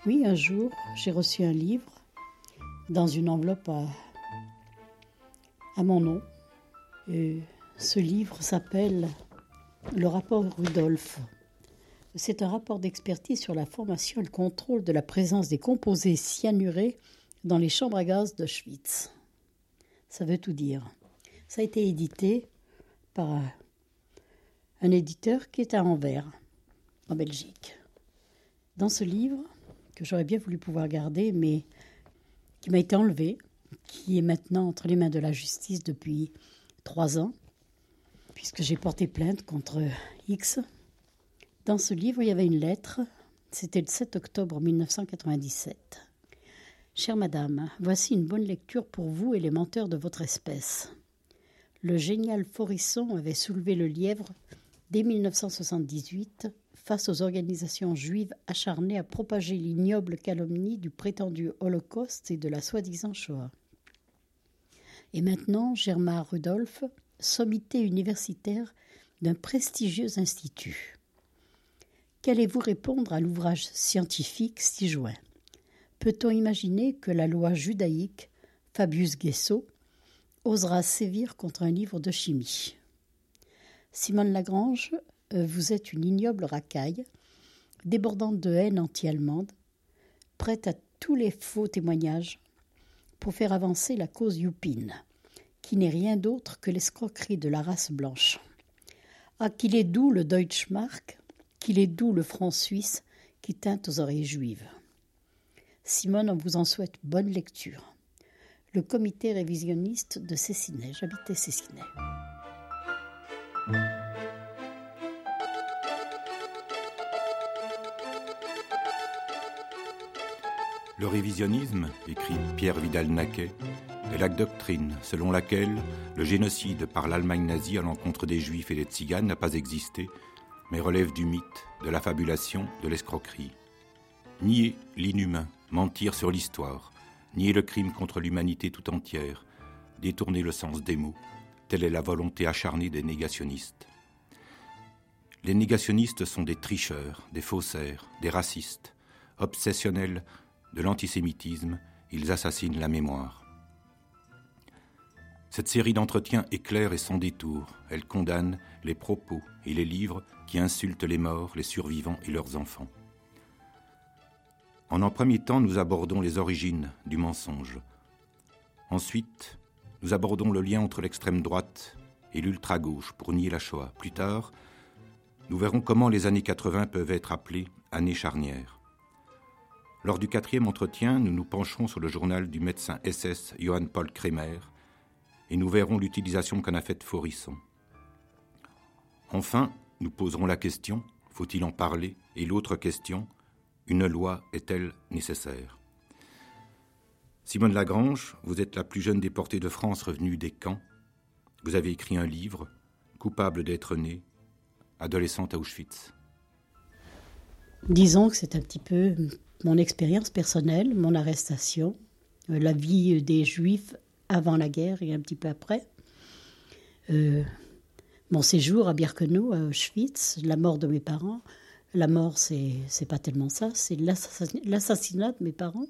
Oui, un jour, j'ai reçu un livre dans une enveloppe à mon nom. Et ce livre s'appelle « Le rapport Rudolph ». C'est un rapport d'expertise sur la formation et le contrôle de la présence des composés cyanurés dans les chambres à gaz d'Auschwitz. Ça veut tout dire. Ça a été édité par un éditeur qui est à Anvers, en Belgique. Dans ce livre, que j'aurais bien voulu pouvoir garder, mais qui m'a été enlevé, qui est maintenant entre les mains de la justice depuis 3 ans, puisque j'ai porté plainte contre X. Dans ce livre, il y avait une lettre, c'était le 7 octobre 1997. « Chère madame, voici une bonne lecture pour vous et les menteurs de votre espèce. Le génial Forisson avait soulevé le lièvre dès 1978 face aux organisations juives acharnées à propager l'ignoble calomnie du prétendu Holocauste et de la soi-disant Shoah. Et maintenant, Germar Rudolph, sommité universitaire d'un prestigieux institut. Qu'allez-vous répondre à l'ouvrage scientifique ci-joint ? Peut-on imaginer que la loi judaïque, Fabius Gesso, osera sévir contre un livre de chimie ? Simone Lagrange, vous êtes une ignoble racaille, débordante de haine anti-allemande, prête à tous les faux témoignages pour faire avancer la cause Youpine, qui n'est rien d'autre que l'escroquerie de la race blanche. Ah, qu'il est doux le Deutschmark, qu'il est doux le franc suisse qui teinte aux oreilles juives. Simone, on vous en souhaite bonne lecture. Le comité révisionniste de Cessinay. J'habitais Cessinay. Le révisionnisme, écrit Pierre Vidal-Naquet, est la doctrine selon laquelle le génocide par l'Allemagne nazie à l'encontre des Juifs et des Tziganes n'a pas existé, mais relève du mythe, de la fabulation, de l'escroquerie. Nier l'inhumain, mentir sur l'histoire, nier le crime contre l'humanité tout entière, détourner le sens des mots, telle est la volonté acharnée des négationnistes. Les négationnistes sont des tricheurs, des faussaires, des racistes, obsessionnels de l'antisémitisme, ils assassinent la mémoire. Cette série d'entretiens est claire et sans détour. Elle condamne les propos et les livres qui insultent les morts, les survivants et leurs enfants. En premier temps, nous abordons les origines du mensonge. Ensuite, nous abordons le lien entre l'extrême droite et l'ultra-gauche pour nier la Shoah. Plus tard, nous verrons comment les années 80 peuvent être appelées années charnières. Lors du 4e entretien, nous nous pencherons sur le journal du médecin SS Johann Paul Kremer et nous verrons l'utilisation qu'en a faite Forisson. Enfin, nous poserons la question, faut-il en parler ? Et l'autre question, une loi est-elle nécessaire ? Simone Lagrange, vous êtes la plus jeune déportée de France revenue des camps. Vous avez écrit un livre, Coupable d'être née, adolescente à Auschwitz. Disons que c'est un petit peu mon expérience personnelle, mon arrestation, la vie des Juifs avant la guerre et un petit peu après, mon séjour à Birkenau, à Auschwitz, la mort de mes parents. La mort, c'est pas tellement ça, c'est l'assassinat de mes parents.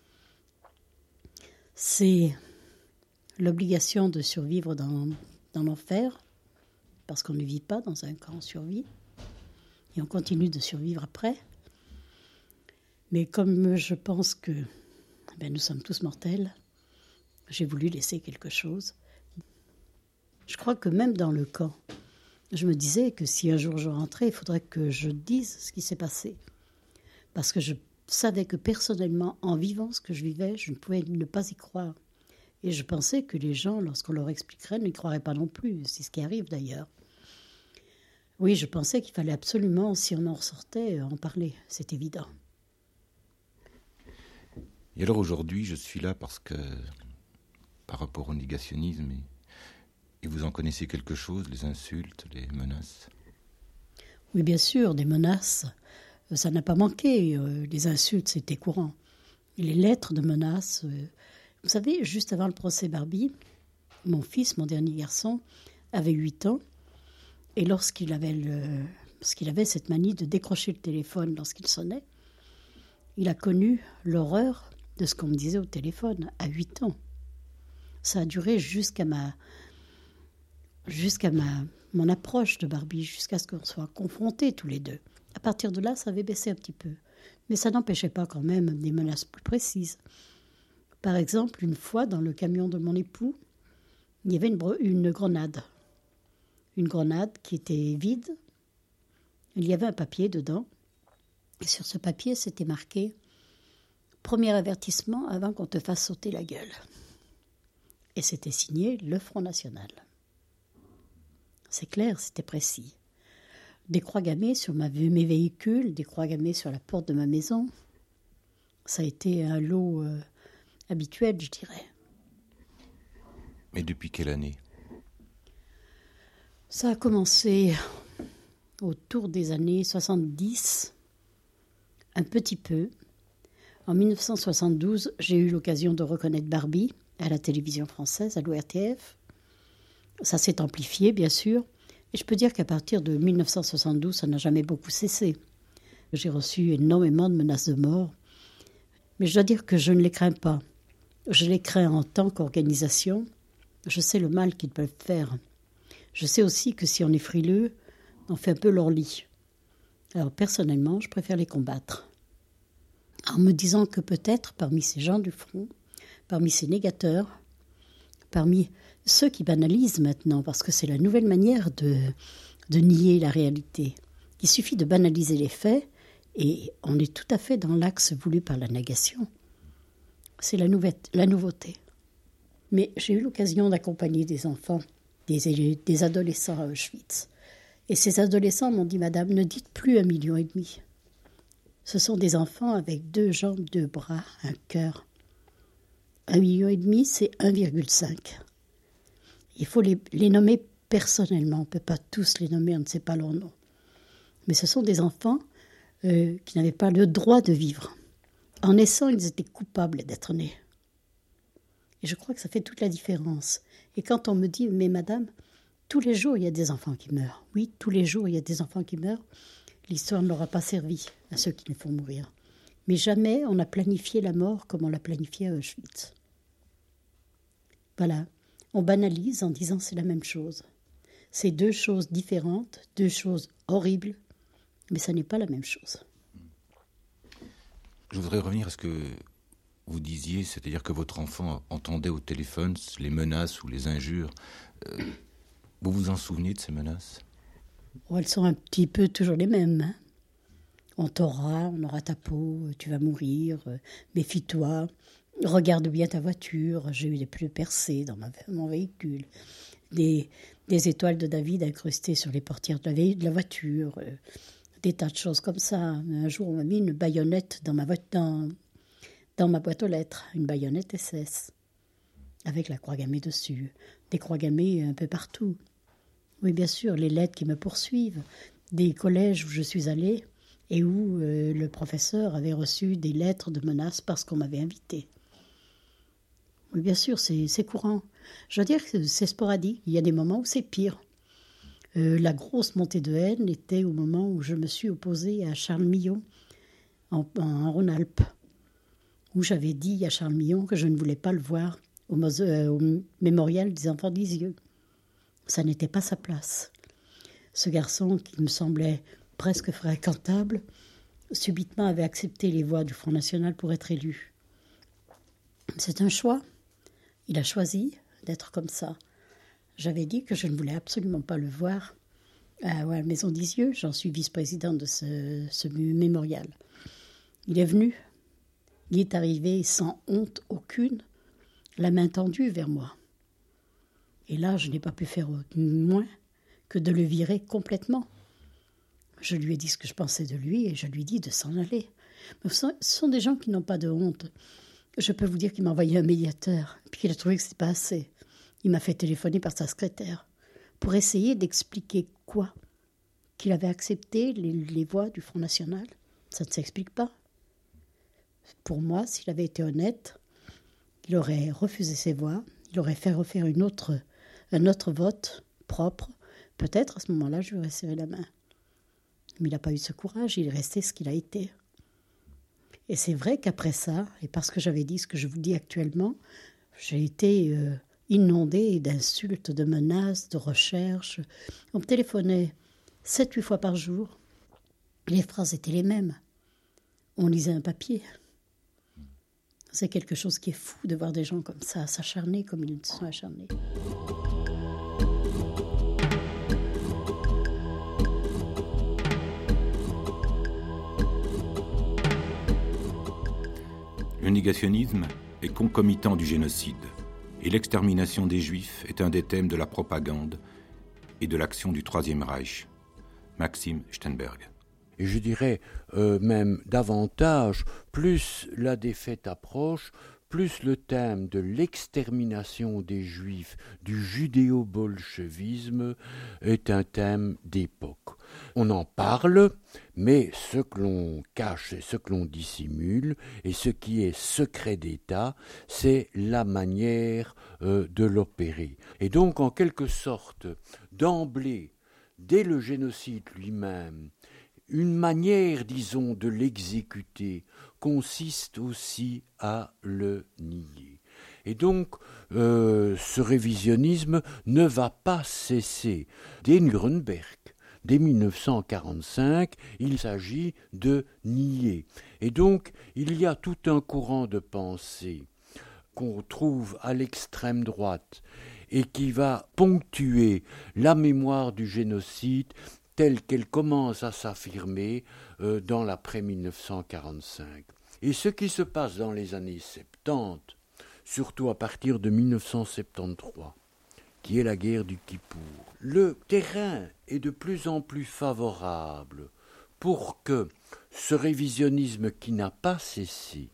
C'est l'obligation de survivre dans l'enfer, parce qu'on ne vit pas dans un camp, on survit. Et on continue de survivre après. Mais comme je pense que nous sommes tous mortels, j'ai voulu laisser quelque chose. Je crois que même dans le camp, je me disais que si un jour je rentrais, il faudrait que je dise ce qui s'est passé. Parce que je savais que personnellement, en vivant ce que je vivais, je ne pouvais ne pas y croire. Et je pensais que les gens, lorsqu'on leur expliquerait, n'y croiraient pas non plus. C'est ce qui arrive d'ailleurs. Oui, je pensais qu'il fallait absolument, si on en ressortait, en parler. C'est évident. Et alors aujourd'hui, je suis là parce que, par rapport au négationnisme, et vous en connaissez quelque chose, les insultes, les menaces ? Oui, bien sûr, des menaces, ça n'a pas manqué. Les insultes, c'était courant. Et les lettres de menaces. Vous savez, juste avant le procès Barbie, mon fils, mon dernier garçon, avait 8 ans. Et lorsqu'il avait cette manie de décrocher le téléphone lorsqu'il sonnait, Il a connu l'horreur de ce qu'on me disait au téléphone à 8 ans. Ça a duré jusqu'à mon approche de Barbie, jusqu'à ce qu'on soit confrontés tous les deux. À partir de là, ça avait baissé un petit peu. Mais ça n'empêchait pas quand même des menaces plus précises. Par exemple, une fois, dans le camion de mon époux, il y avait une grenade. Une grenade qui était vide. Il y avait un papier dedans. Et sur ce papier, c'était marqué « Premier avertissement avant qu'on te fasse sauter la gueule ». Et c'était signé le Front National. C'est clair, c'était précis. Des croix gammées sur mes véhicules, des croix gammées sur la porte de ma maison. Ça a été un lot habituel, je dirais. Mais depuis quelle année ? Ça a commencé autour des années 70, un petit peu. En 1972, j'ai eu l'occasion de reconnaître Barbie à la télévision française, à l'ORTF. Ça s'est amplifié, bien sûr. Et je peux dire qu'à partir de 1972, ça n'a jamais beaucoup cessé. J'ai reçu énormément de menaces de mort. Mais je dois dire que je ne les crains pas. Je les crains en tant qu'organisation. Je sais le mal qu'ils peuvent faire. Je sais aussi que si on est frileux, on fait un peu leur lit. Alors personnellement, je préfère les combattre. En me disant que peut-être, parmi ces gens du front, parmi ces négateurs, parmi ceux qui banalisent maintenant, parce que c'est la nouvelle manière de nier la réalité. Il suffit de banaliser les faits et on est tout à fait dans l'axe voulu par la négation. C'est la nouveauté. Mais j'ai eu l'occasion d'accompagner des enfants, des adolescents à Auschwitz. Et ces adolescents m'ont dit « Madame, ne dites plus 1,5 million. Ce sont des enfants avec 2 jambes, 2 bras, un cœur. 1,5 million, c'est 1,5. Il faut les nommer personnellement. On ne peut pas tous les nommer, on ne sait pas leur nom. Mais ce sont des enfants qui n'avaient pas le droit de vivre. En naissant, ils étaient coupables d'être nés. Et je crois que ça fait toute la différence. Et quand on me dit « Mais madame, tous les jours, il y a des enfants qui meurent. » Oui, tous les jours, il y a des enfants qui meurent. L'histoire ne leur a pas servi à ceux qui les font mourir. Mais jamais on n'a planifié la mort comme on l'a planifié à Auschwitz. Voilà. On banalise en disant c'est la même chose. C'est 2 choses différentes, 2 choses horribles, mais ça n'est pas la même chose. Je voudrais revenir à ce que vous disiez, c'est-à-dire que votre enfant entendait au téléphone les menaces ou les injures. Vous vous en souvenez de ces menaces ? Elles sont un petit peu toujours les mêmes. Hein. On t'aura, on aura ta peau, tu vas mourir, méfie-toi. Regarde bien ta voiture, j'ai eu des bleus percés dans mon véhicule, des étoiles de David incrustées sur les portières de la voiture, des tas de choses comme ça. Un jour, on m'a mis une baïonnette dans ma boîte aux lettres, une baïonnette SS, avec la croix gammée dessus, des croix gammées un peu partout. Oui, bien sûr, les lettres qui me poursuivent, des collèges où je suis allée et où le professeur avait reçu des lettres de menaces parce qu'on m'avait invité. Oui, bien sûr, c'est courant. Je veux dire que c'est sporadique. Il y a des moments où c'est pire. La grosse montée de haine était au moment où je me suis opposée à Charles Millon en Rhône-Alpes, où j'avais dit à Charles Millon que je ne voulais pas le voir au mémorial des enfants d'Isieux. Ça n'était pas sa place. Ce garçon, qui me semblait presque fréquentable, subitement avait accepté les voix du Front National pour être élu. C'est un choix. Il a choisi d'être comme ça. J'avais dit que je ne voulais absolument pas le voir à la Maison d'Isieux. J'en suis vice-présidente de ce mémorial. Il est venu. Il est arrivé sans honte aucune, la main tendue vers moi. Et là, je n'ai pas pu faire moins que de le virer complètement. Je lui ai dit ce que je pensais de lui et je lui ai dit de s'en aller. Mais ce sont des gens qui n'ont pas de honte. Je peux vous dire qu'il m'a envoyé un médiateur, puis qu'il a trouvé que ce n'était pas assez. Il m'a fait téléphoner par sa secrétaire pour essayer d'expliquer quoi ? Qu'il avait accepté les voix du Front National. Ça ne s'explique pas. Pour moi, s'il avait été honnête, il aurait refusé ces voix, il aurait fait refaire un autre vote propre. Peut-être à ce moment-là, je lui aurais serré la main. Mais il n'a pas eu ce courage, il est resté ce qu'il a été. Et c'est vrai qu'après ça, et parce que j'avais dit ce que je vous dis actuellement, j'ai été inondée d'insultes, de menaces, de recherches. On me téléphonait 7-8 fois par jour. Les phrases étaient les mêmes. On lisait un papier. C'est quelque chose qui est fou de voir des gens comme ça s'acharner comme ils sont acharnés. Le négationnisme est concomitant du génocide, et l'extermination des Juifs est un des thèmes de la propagande et de l'action du Troisième Reich. Maxime Steinberg. Et je dirais même davantage, plus la défaite approche, plus le thème de l'extermination des Juifs, du judéo-bolchevisme, est un thème d'époque. On en parle, mais ce que l'on cache et ce que l'on dissimule, et ce qui est secret d'État, c'est la manière de l'opérer. Et donc, en quelque sorte, d'emblée, dès le génocide lui-même, une manière, disons, de l'exécuter consiste aussi à le nier. Et donc, ce révisionnisme ne va pas cesser. Dès Nuremberg, dès 1945, il s'agit de nier. Et donc, il y a tout un courant de pensée qu'on trouve à l'extrême droite et qui va ponctuer la mémoire du génocide telle qu'elle commence à s'affirmer dans l'après-1945. Et ce qui se passe dans les années 70, surtout à partir de 1973, qui est la guerre du Kippour, le terrain est de plus en plus favorable pour que ce révisionnisme qui n'a pas cessé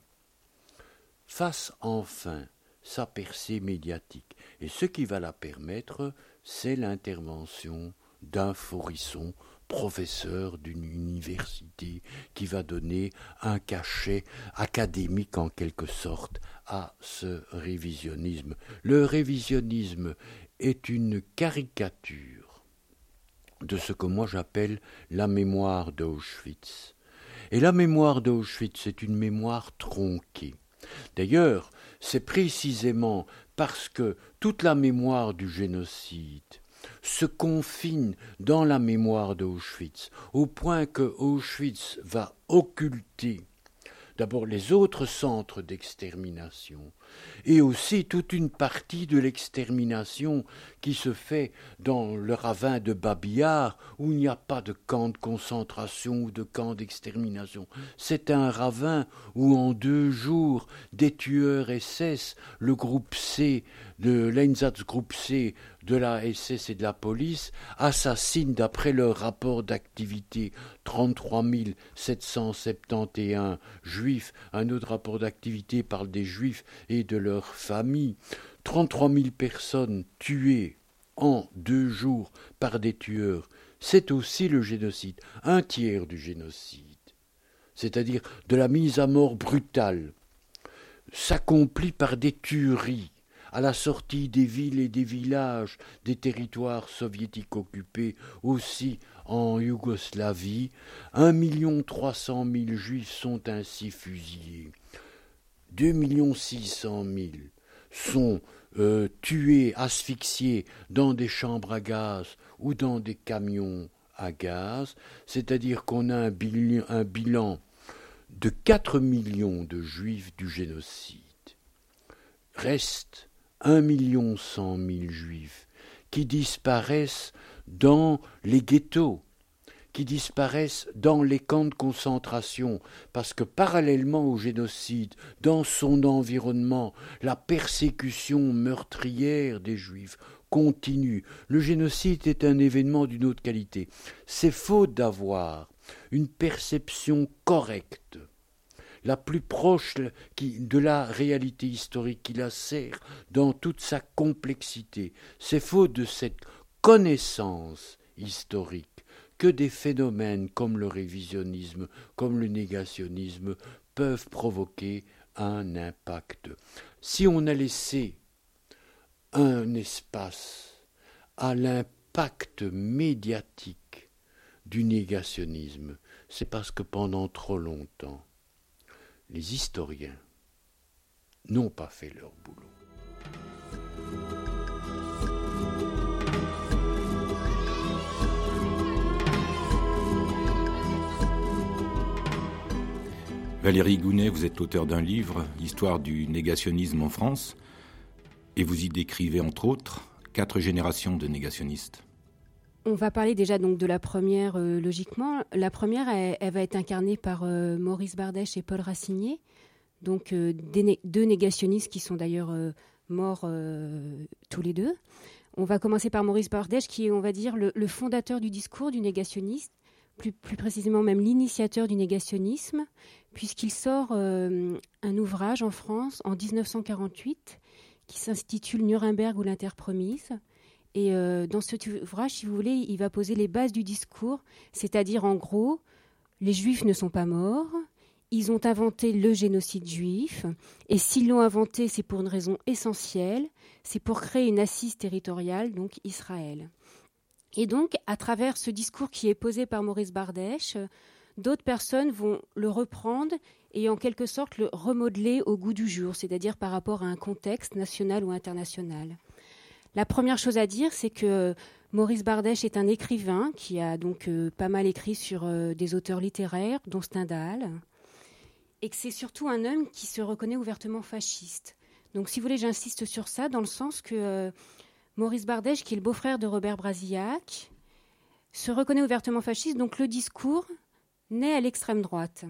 fasse enfin sa percée médiatique. Et ce qui va la permettre, c'est l'intervention d'un Faurisson, professeur d'une université, qui va donner un cachet académique en quelque sorte à ce révisionnisme. Le révisionnisme est une caricature de ce que moi j'appelle la mémoire d'Auschwitz. Et la mémoire d'Auschwitz est une mémoire tronquée. D'ailleurs, c'est précisément parce que toute la mémoire du génocide se confine dans la mémoire d'Auschwitz, au point que Auschwitz va occulter d'abord les autres centres d'extermination, et aussi toute une partie de l'extermination qui se fait dans le ravin de Babi-Yar, où il n'y a pas de camp de concentration ou de camp d'extermination. C'est un ravin où en 2 jours, des tueurs SS, le groupe C, de l'Einsatzgruppe C, de la SS et de la police, assassinent d'après leur rapport d'activité 33 771 juifs. Un autre rapport d'activité parle des juifs et de leurs familles. 33 000 personnes tuées en 2 jours par des tueurs. C'est aussi le génocide, un tiers du génocide, c'est-à-dire de la mise à mort brutale, s'accomplit par des tueries à la sortie des villes et des villages des territoires soviétiques occupés, aussi en Yougoslavie. 1 300 000 juifs sont ainsi fusillés. 2 600 000 sont tués, asphyxiés dans des chambres à gaz ou dans des camions à gaz, c'est-à-dire qu'on a un bilan de 4 millions de juifs du génocide. Reste 1 100 000 juifs qui disparaissent dans les ghettos, qui disparaissent dans les camps de concentration, parce que parallèlement au génocide, dans son environnement, la persécution meurtrière des Juifs continue. Le génocide est un événement d'une autre qualité. C'est faute d'avoir une perception correcte, la plus proche de la réalité historique, qui la sert dans toute sa complexité. C'est faute de cette connaissance historique que des phénomènes comme le révisionnisme, comme le négationnisme peuvent provoquer un impact. Si on a laissé un espace à l'impact médiatique du négationnisme, c'est parce que pendant trop longtemps, les historiens n'ont pas fait leur boulot. Valérie Gounet, vous êtes l'auteur d'un livre, Histoire du négationnisme en France, et vous y décrivez entre autres 4 générations de négationnistes. On va parler déjà donc de la première, logiquement. La première, elle va être incarnée par Maurice Bardèche et Paul Racinier, donc 2 négationnistes qui sont d'ailleurs morts tous les deux. On va commencer par Maurice Bardèche, qui est, on va dire, le fondateur du discours du négationniste, plus précisément même l'initiateur du négationnisme, puisqu'il sort un ouvrage en France en 1948 qui s'intitule Nuremberg ou l'Interpromise. Et dans cet ouvrage, si vous voulez, il va poser les bases du discours, c'est-à-dire en gros, les Juifs ne sont pas morts, ils ont inventé le génocide juif, et s'ils l'ont inventé, c'est pour une raison essentielle, c'est pour créer une assise territoriale, donc Israël. Et donc, à travers ce discours qui est posé par Maurice Bardèche, d'autres personnes vont le reprendre et en quelque sorte le remodeler au goût du jour, c'est-à-dire par rapport à un contexte national ou international. La première chose à dire, c'est que Maurice Bardèche est un écrivain qui a donc pas mal écrit sur des auteurs littéraires, dont Stendhal, et que c'est surtout un homme qui se reconnaît ouvertement fasciste. Donc, si vous voulez, j'insiste sur ça, dans le sens que Maurice Bardèche, qui est le beau-frère de Robert Brasillac, se reconnaît ouvertement fasciste, donc le discours naît à l'extrême droite.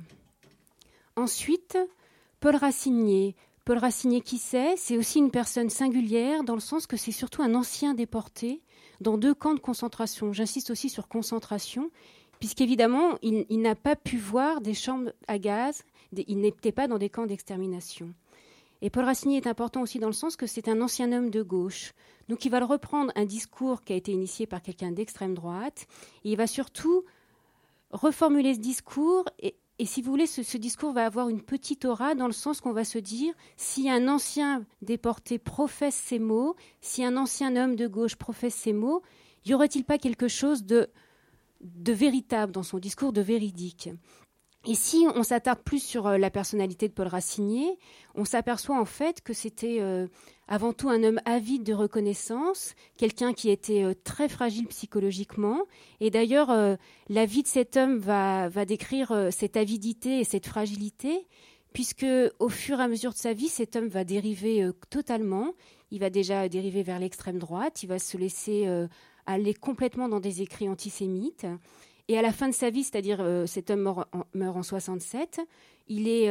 Ensuite, Paul Racinier. Paul Racinier, qui c'est aussi une personne singulière, dans le sens que c'est surtout un ancien déporté dans 2 camps de concentration. J'insiste aussi sur concentration, puisqu'évidemment, il n'a pas pu voir des chambres à gaz, il n'était pas dans des camps d'extermination. Et Paul Racinier est important aussi dans le sens que c'est un ancien homme de gauche. Donc il va reprendre un discours qui a été initié par quelqu'un d'extrême droite, et il va surtout reformuler ce discours, et si vous voulez, ce discours va avoir une petite aura dans le sens qu'on va se dire, si un ancien déporté professe ces mots, si un ancien homme de gauche professe ces mots, y aurait-il pas quelque chose de véritable dans son discours, de véridique ? Et si on s'attarde plus sur la personnalité de Paul Racinier, on s'aperçoit en fait que c'était avant tout un homme avide de reconnaissance, quelqu'un qui était très fragile psychologiquement. Et d'ailleurs, la vie de cet homme va décrire cette avidité et cette fragilité, puisque au fur et à mesure de sa vie, cet homme va dériver totalement. Il va déjà dériver vers l'extrême droite, il va se laisser aller complètement dans des écrits antisémites. Et à la fin de sa vie, c'est-à-dire cet homme meurt en 1967, il est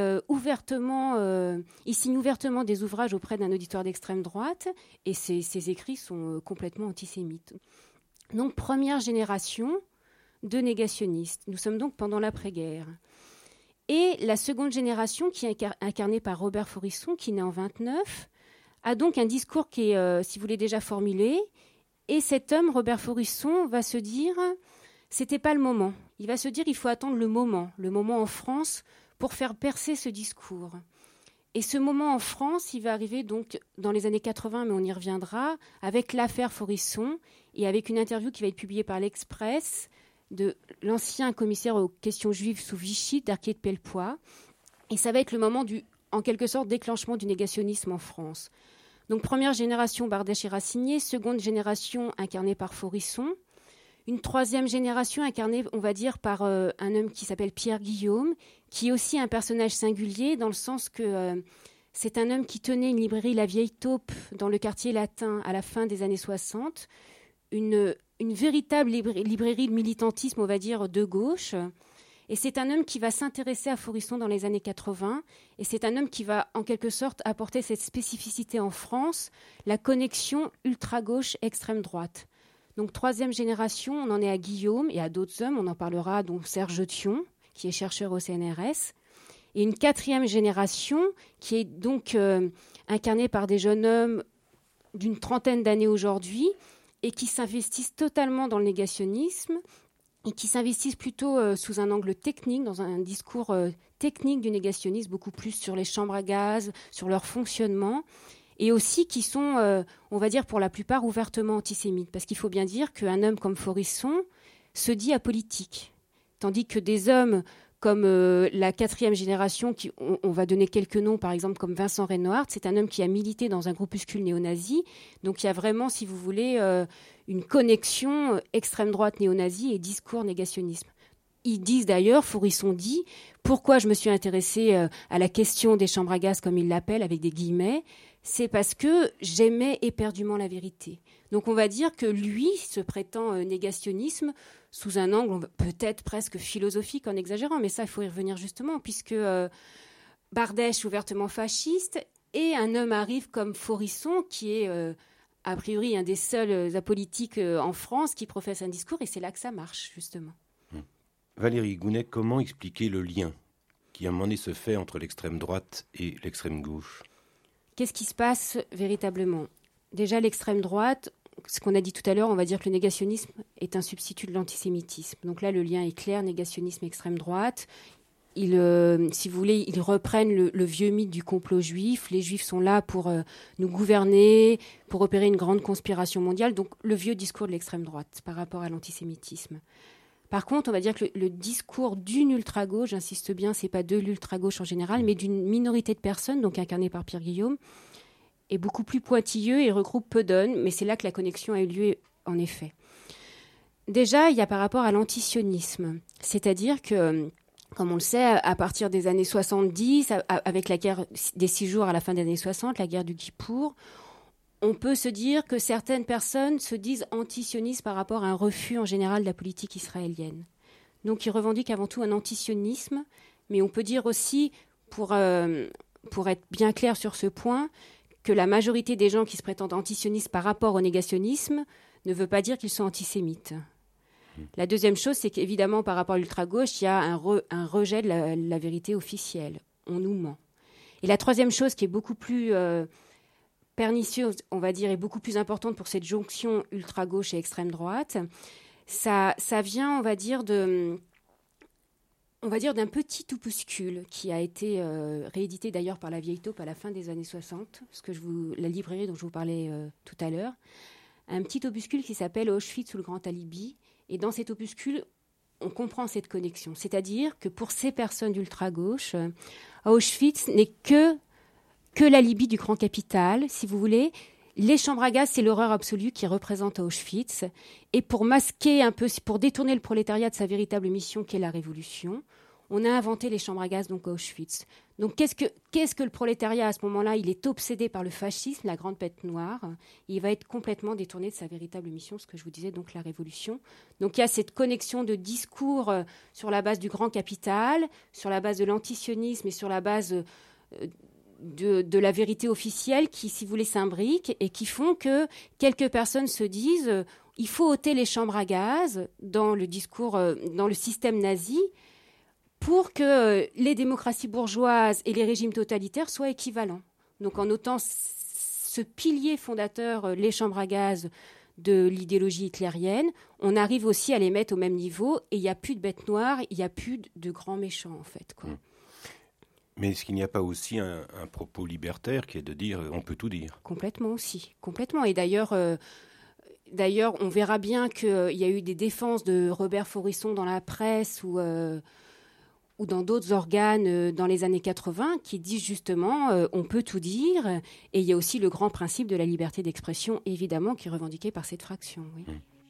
il signe ouvertement des ouvrages auprès d'un auditoire d'extrême droite, et ses écrits sont complètement antisémites. Donc, première génération de négationnistes. Nous sommes donc pendant l'après-guerre. Et la seconde génération, qui est incarnée par Robert Faurisson, qui naît en 1929, a donc un discours qui est, si vous voulez, déjà formulé. Et cet homme, Robert Faurisson, va se dire... C'était pas le moment. Il va se dire il faut attendre le moment en France, pour faire percer ce discours. Et ce moment en France, il va arriver donc dans les années 80, mais on y reviendra, avec l'affaire Faurisson et avec une interview qui va être publiée par l'Express de l'ancien commissaire aux questions juives sous Vichy, Darquier de Pellepoix. Et ça va être le moment en quelque sorte, déclenchement du négationnisme en France. Donc première génération, Bardèche et Racinier, seconde génération incarnée par Faurisson. Une troisième génération incarnée, on va dire, par un homme qui s'appelle Pierre Guillaume, qui est aussi un personnage singulier dans le sens que c'est un homme qui tenait une librairie La Vieille Taupe dans le quartier latin à la fin des années 60, une véritable librairie de militantisme, on va dire, de gauche. Et c'est un homme qui va s'intéresser à Faurisson dans les années 80, et c'est un homme qui va, en quelque sorte, apporter cette spécificité en France, la connexion ultra-gauche-extrême droite. Donc, troisième génération, on en est à Guillaume et à d'autres hommes. On en parlera, donc Serge Thion, qui est chercheur au CNRS. Et une quatrième génération, qui est donc incarnée par des jeunes hommes d'une trentaine d'années aujourd'hui et qui s'investissent totalement dans le négationnisme et qui s'investissent plutôt sous un angle technique, dans un discours technique du négationnisme, beaucoup plus sur les chambres à gaz, sur leur fonctionnement. Et aussi qui sont, on va dire pour la plupart, ouvertement antisémites. Parce qu'il faut bien dire qu'un homme comme Faurisson se dit apolitique. Tandis que des hommes comme la 4e génération, on va donner quelques noms, par exemple, comme Vincent Reinhardt. C'est un homme qui a milité dans un groupuscule néo-nazi. Donc il y a vraiment, si vous voulez, une connexion extrême droite néo-nazi et discours négationnisme. Ils disent d'ailleurs, Faurisson dit, pourquoi je me suis intéressée à la question des chambres à gaz, comme il l'appelle, avec des guillemets, c'est parce que j'aimais éperdument la vérité. Donc on va dire que lui se prétend négationnisme sous un angle peut-être presque philosophique en exagérant, mais ça il faut y revenir justement, puisque Bardèche ouvertement fasciste et un homme arrive comme Faurisson qui est a priori un des seuls apolitiques en France qui professe un discours, et c'est là que ça marche justement. Valérie Gounet, comment expliquer le lien qui à un moment donné se fait entre l'extrême droite et l'extrême gauche ? Qu'est-ce qui se passe véritablement ? Déjà, l'extrême droite, ce qu'on a dit tout à l'heure, on va dire que le négationnisme est un substitut de l'antisémitisme. Donc là, le lien est clair, négationnisme, extrême droite. Si vous voulez, ils reprennent le vieux mythe du complot juif. Les juifs sont là pour nous gouverner, pour opérer une grande conspiration mondiale. Donc le vieux discours de l'extrême droite par rapport à l'antisémitisme. Par contre, on va dire que le discours d'une ultra-gauche, j'insiste bien, c'est pas de l'ultra-gauche en général, mais d'une minorité de personnes, donc incarnée par Pierre Guillaume, est beaucoup plus pointilleux et regroupe peu d'hommes, mais c'est là que la connexion a eu lieu, en effet. Déjà, il y a par rapport à l'antisionisme, c'est-à-dire que, comme on le sait, à partir des années 70, avec la guerre des 6 jours à la fin des années 60, la guerre du Kippour, on peut se dire que certaines personnes se disent antisionistes par rapport à un refus en général de la politique israélienne. Donc ils revendiquent avant tout un antisionisme, mais on peut dire aussi, pour être bien clair sur ce point, que la majorité des gens qui se prétendent antisionistes par rapport au négationnisme ne veut pas dire qu'ils sont antisémites. La deuxième chose, c'est qu'évidemment, par rapport à l'ultra-gauche, il y a un rejet de la vérité officielle. On nous ment. Et la troisième chose qui est beaucoup plus pernicieuse, on va dire, et beaucoup plus importante pour cette jonction ultra-gauche et extrême droite, ça vient, on va dire, d'un petit opuscule qui a été réédité d'ailleurs par la Vieille Taupe à la fin des années 60, la librairie dont je vous parlais tout à l'heure, un petit opuscule qui s'appelle Auschwitz ou le Grand Alibi. Et dans cet opuscule, on comprend cette connexion. C'est-à-dire que pour ces personnes d'ultra-gauche, Auschwitz n'est que l'alibi du grand capital, si vous voulez. Les chambres à gaz, c'est l'horreur absolue qui représente Auschwitz. Et pour masquer un peu, pour détourner le prolétariat de sa véritable mission qu'est la révolution, on a inventé les chambres à gaz, donc à Auschwitz. Donc qu'est-ce que le prolétariat à ce moment-là ? Il est obsédé par le fascisme, la grande bête noire. Il va être complètement détourné de sa véritable mission, ce que je vous disais, donc la révolution. Donc il y a cette connexion de discours sur la base du grand capital, sur la base de l'antisionisme et sur la base de la vérité officielle qui, si vous voulez, s'imbriquent et qui font que quelques personnes se disent il faut ôter les chambres à gaz dans le discours, dans le système nazi, pour que les démocraties bourgeoises et les régimes totalitaires soient équivalents. Donc en ôtant ce pilier fondateur, les chambres à gaz de l'idéologie hitlérienne, on arrive aussi à les mettre au même niveau et il n'y a plus de bêtes noires, il n'y a plus de grands méchants en fait, quoi. Mais est-ce qu'il n'y a pas aussi un propos libertaire qui est de dire on peut tout dire ? Complètement aussi, complètement. Et d'ailleurs, on verra bien qu'il y a eu des défenses de Robert Faurisson dans la presse ou dans d'autres organes dans les années 80 qui disent justement on peut tout dire. Et il y a aussi le grand principe de la liberté d'expression, évidemment, qui est revendiqué par cette fraction. Oui.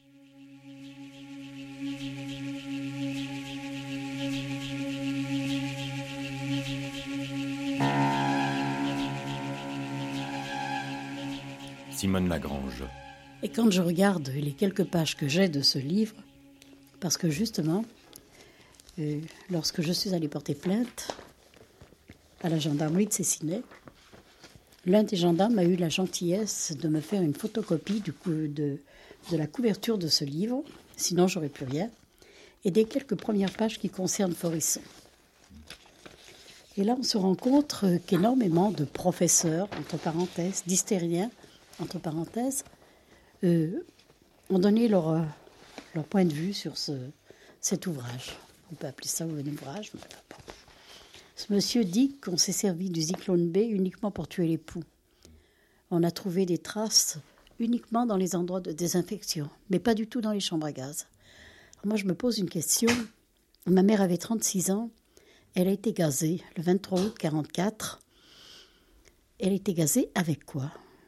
Simone Lagrange. Et quand je regarde les quelques pages que j'ai de ce livre, parce que justement, lorsque je suis allée porter plainte à la gendarmerie de Cessinay, l'un des gendarmes a eu la gentillesse de me faire une photocopie de la couverture de ce livre, sinon j'aurais plus rien, et des quelques premières pages qui concernent Faurisson. Et là, on se rend compte qu'énormément de professeurs, entre parenthèses, d'hystériens, entre parenthèses, ont donné leur point de vue sur cet ouvrage. On peut appeler ça un ouvrage. Mais bon. Ce monsieur dit qu'on s'est servi du Zyklon B uniquement pour tuer les poux. On a trouvé des traces uniquement dans les endroits de désinfection, mais pas du tout dans les chambres à gaz. Alors moi, je me pose une question. Ma mère avait 36 ans. Elle a été gazée le 23 août 1944. Elle a été gazée avec quoi?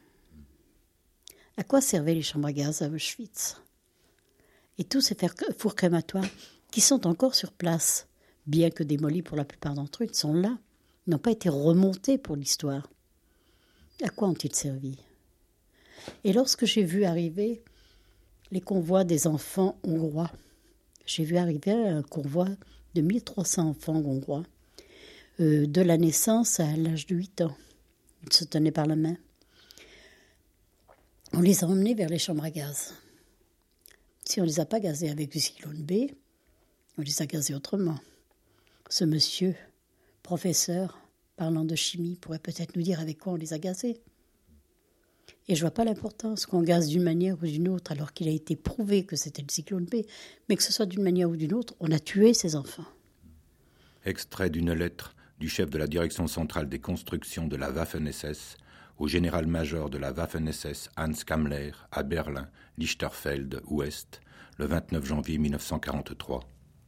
À quoi servaient les chambres à gaz à Auschwitz? Et tous ces fours crématoires qui sont encore sur place, bien que démolis pour la plupart d'entre eux, ils sont là, n'ont pas été remontés pour l'histoire. À quoi ont-ils servi? Et lorsque j'ai vu arriver les convois des enfants hongrois, j'ai vu arriver un convoi de 1300 enfants hongrois, de la naissance à l'âge de 8 ans. Ils se tenaient par la main. On les a emmenés vers les chambres à gaz. Si on ne les a pas gazés avec du cyclone B, on les a gazés autrement. Ce monsieur, professeur, parlant de chimie, pourrait peut-être nous dire avec quoi on les a gazés. Et je ne vois pas l'importance qu'on gaze d'une manière ou d'une autre, alors qu'il a été prouvé que c'était le cyclone B, mais que ce soit d'une manière ou d'une autre, on a tué ces enfants. Extrait d'une lettre du chef de la direction centrale des constructions de la Waffen-SS au général-major de la Waffen-SS Hans Kammler à Berlin, Lichterfelde, Ouest, le 29 janvier 1943.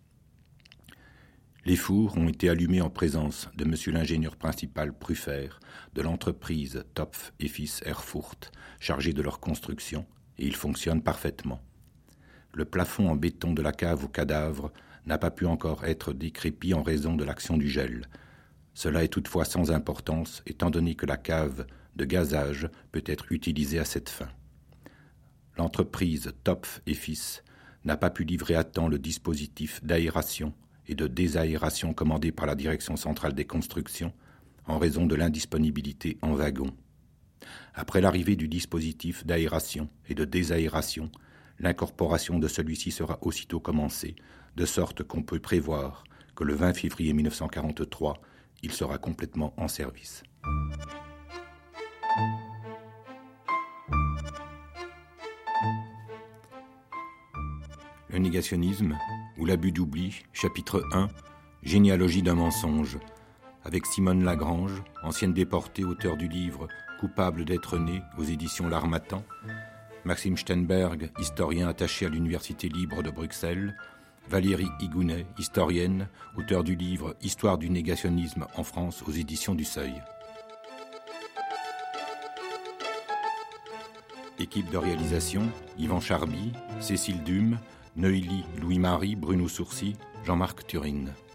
Les fours ont été allumés en présence de monsieur l'ingénieur principal Prüfer de l'entreprise Topf et Fils Erfurt, chargé de leur construction, et ils fonctionnent parfaitement. Le plafond en béton de la cave aux cadavres n'a pas pu encore être décrépit en raison de l'action du gel. Cela est toutefois sans importance, étant donné que la cave de gazage peut être utilisée à cette fin. L'entreprise Topf et Fils n'a pas pu livrer à temps le dispositif d'aération et de désaération commandé par la direction centrale des constructions en raison de l'indisponibilité en wagon. Après l'arrivée du dispositif d'aération et de désaération, l'incorporation de celui-ci sera aussitôt commencée, de sorte qu'on peut prévoir que le 20 février 1943, il sera complètement en service. Le négationnisme ou l'abus d'oubli, chapitre 1, généalogie d'un mensonge, avec Simone Lagrange, ancienne déportée, auteur du livre Coupable d'être né aux éditions L'Harmattan, Maxime Steinberg, historien attaché à l'Université libre de Bruxelles, Valérie Higounet, historienne, auteur du livre Histoire du négationnisme en France aux éditions du Seuil. Équipe de réalisation, Yvan Charby, Cécile Dume, Neuilly Louis-Marie, Bruno Sourcy, Jean-Marc Turine.